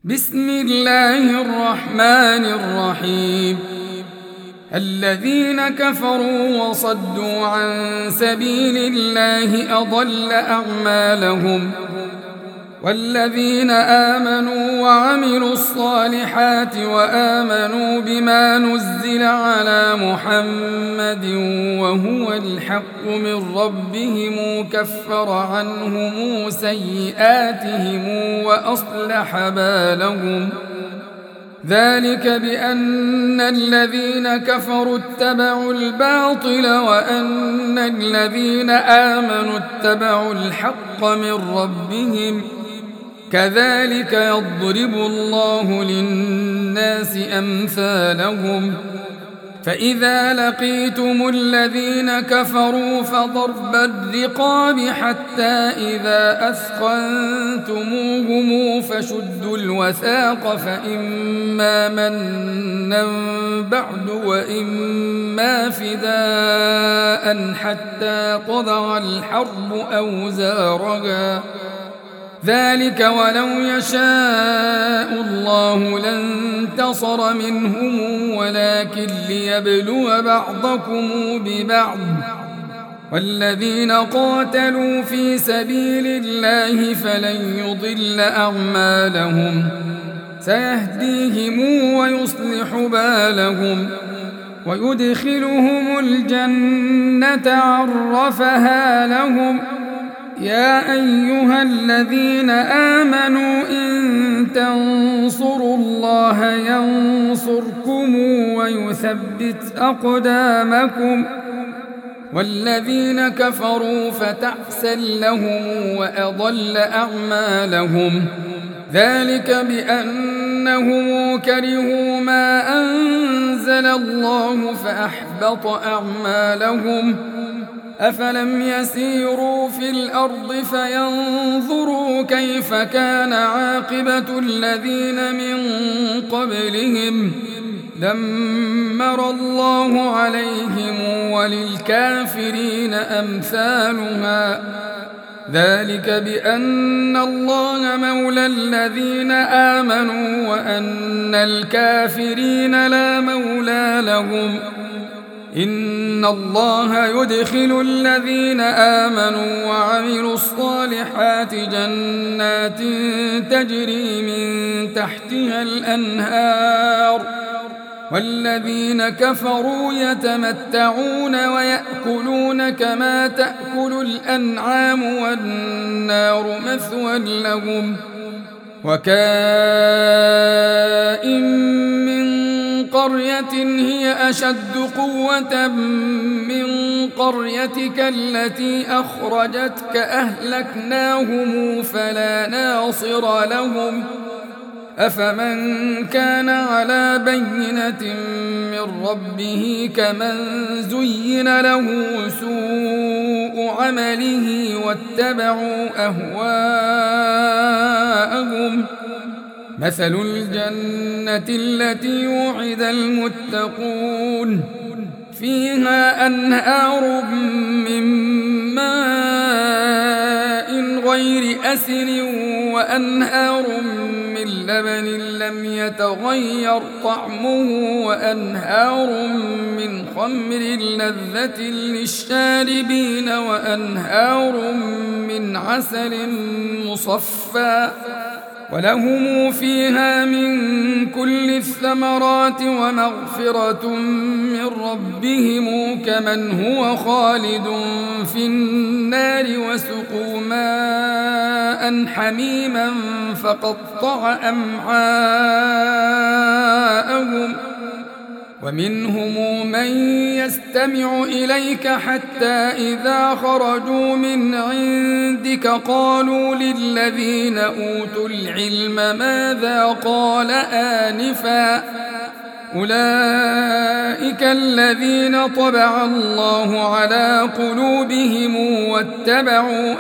بسم الله الرحمن الرحيم. الذين كفروا وصدوا عن سبيل الله أضل أعمالهم، والذين آمنوا وعملوا الصالحات وآمنوا بما نزل على محمد وهو الحق من ربهم كفر عنهم سيئاتهم وأصلح بالهم. ذلك بأن الذين كفروا اتبعوا الباطل وأن الذين آمنوا اتبعوا الحق من ربهم، كذلك يضرب الله للناس أمثالهم. فإذا لقيتم الذين كفروا فضرب الرقاب حتى إذا أثخنتموهم فشدوا الوثاق، فإما منا بعد وإما فداء حتى تضع الحرب أوزارها. ذلك ولو يشاء الله لانتصر منهم ولكن ليبلو بعضكم ببعض. والذين قاتلوا في سبيل الله فلن يضل أعمالهم، سيهديهم ويصلح بالهم ويدخلهم الجنة عرفها لهم. يا أيها الذين آمنوا إن تنصروا الله ينصركم ويثبت أقدامكم. والذين كفروا فتعسا لهم وأضل أعمالهم. ذلك بأنهم كرهوا ما أنزل الله فأحبط أعمالهم. أفلم يسيروا في الأرض فينظروا كيف كان عاقبة الذين من قبلهم، دمر الله عليهم وللكافرين أمثالها. ذلك بأن الله مولى الذين آمنوا وأن الكافرين لا مولى لهم. إن الله يدخل الذين آمنوا وعملوا الصالحات جنات تجري من تحتها الأنهار، والذين كفروا يتمتعون ويأكلون كما تأكل الأنعام والنار مثوى لهم. وكائن من قرية هي أشد قوة من قريتك التي أخرجتك أهلكناهم فلا ناصر لهم. أفمن كان على بينة من ربه كمن زين له سوء عمله واتبعوا أهواءهم. مثل الجنة التي وعد المتقون فيها أنهار من ماء غير أسن وأنهار من لبن لم يتغير طعمه وأنهار من خمر لذة للشاربين وأنهار من عسل مصفى ولهم فيها من كل الثمرات ومغفرة من ربهم كمن هو خالد في النار وسقوا ماء حميما فقطع أمعاءهم. ومنهم من يستمع إليك حتى إذا خرجوا من عندك قالوا للذين أوتوا العلم ماذا قال آنفا. أولئك الذين طبع الله على قلوبهم واتبعوا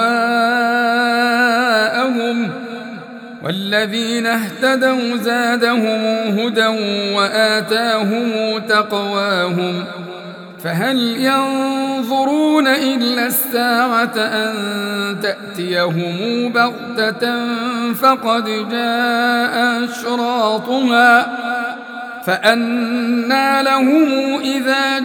أهواءهم. والذين اهتدوا زادهم هدى وآتاهم تقواهم. فهل ينظرون إلا الساعة أن تأتيهم بغتة فقد جاء أشراطها فأنى لهم إذا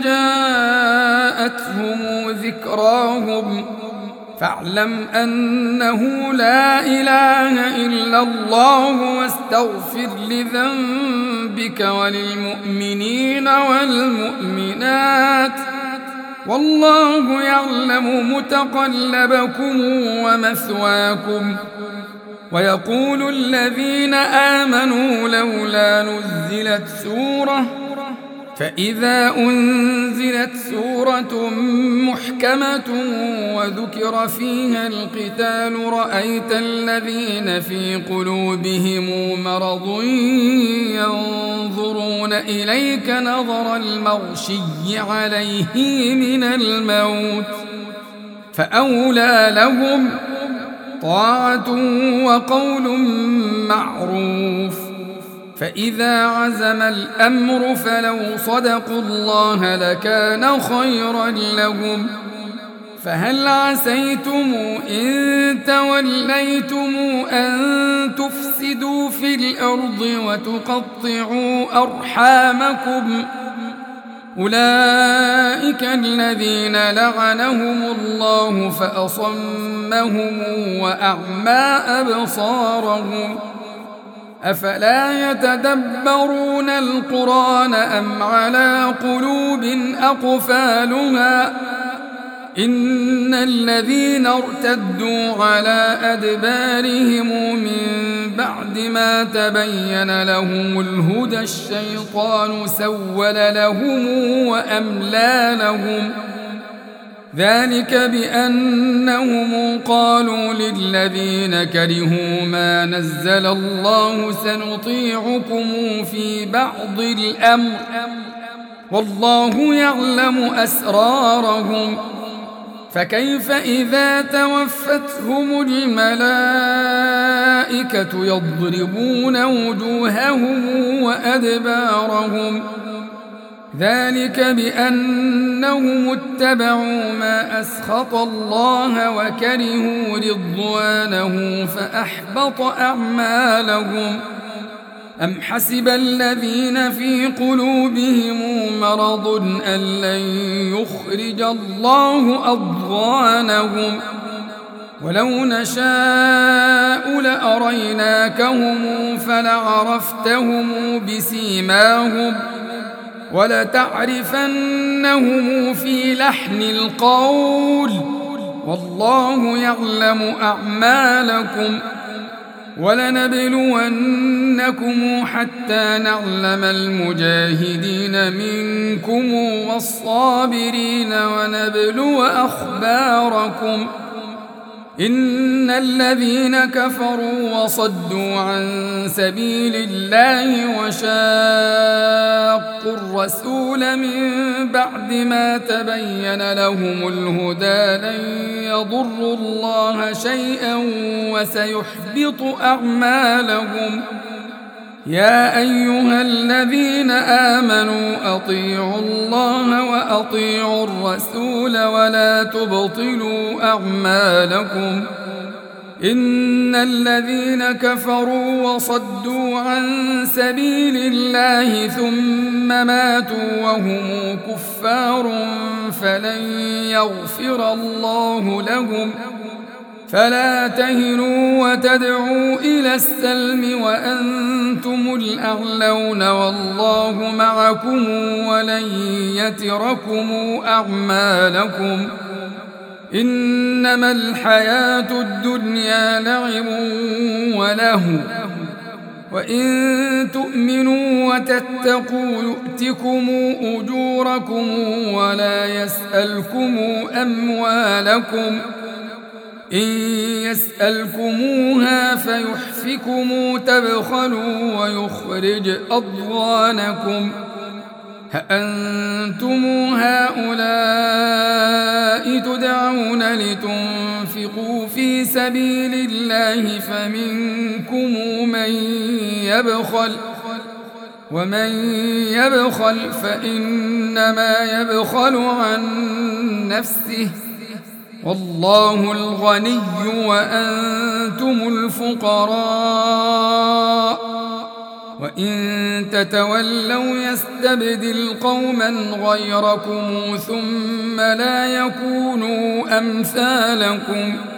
جاءتهم ذكراهم فاعلم أنه لا إله إلا الله واستغفر لذنبك وللمؤمنين والمؤمنات والله يعلم متقلبكم ومثواكم. ويقول الذين آمنوا لولا نزلت سورة فإذا أنزلت سورة محكمة وذكر فيها القتال رأيت الذين في قلوبهم مرض ينظرون إليك نظر المغشي عليه من الموت فأولى لهم طاعة وقول معروف. فإذا عزم الأمر فلو صدقوا الله لكان خيرا لهم. فهل عسيتم إن توليتم أن تفسدوا في الأرض وتقطعوا أرحامكم أولئك الذين لعنهم الله فأصمهم وأعمى أبصارهم أفلا يتدبرون القرآن أم على قلوب أقفالها إن الذين ارتدوا على أدبارهم من بعد ما تبين لهم الهدى الشيطان سول لهم وأملى لهم ذلك بأنهم قالوا للذين كرهوا ما نزل الله سنطيعكم في بعض الأمر والله يعلم أسرارهم فكيف إذا توفتهم الملائكة يضربون وجوههم وأدبارهم ذلك بأنهم اتبعوا ما أسخط الله وكرهوا رضوانه فأحبط أعمالهم أم حسب الذين في قلوبهم مرض أن لن يخرج الله أضغانهم ولو نشاء لأريناكهم فلعرفتهم بسيماهم ولتعرفنهم في لحن القول والله يعلم أعمالكم ولنبلونكم حتى نعلم المجاهدين منكم والصابرين ونبلو أخباركم إن الذين كفروا وصدوا عن سبيل الله وشاقوا الرسول من بعد ما تبين لهم الهدى لن يضروا الله شيئا وسيحبط أعمالهم يا أيها الذين آمنوا أطيعوا الله وأطيعوا الرسول ولا تبطلوا أعمالكم إن الذين كفروا وصدوا عن سبيل الله ثم ماتوا وهم كفار فلن يغفر الله لهم فلا تهنوا وتدعوا إلى السلم وأنتم الأعلون والله معكم ولن يتركم أعمالكم إنما الحياة الدنيا لعب ولهو وإن تؤمنوا وتتقوا يؤتكم أجوركم ولا يسألكم أموالكم إن يسألكموها فيحفكم تبخلوا ويخرج أضغانكم هأنتم هؤلاء تدعون لتنفقوا في سبيل الله فمنكم من يبخل ومن يبخل فإنما يبخل عن نفسه والله الغني وأنتم الفقراء وإن تتولوا يستبدل قوما غيركم ثم لا يكونوا أمثالكم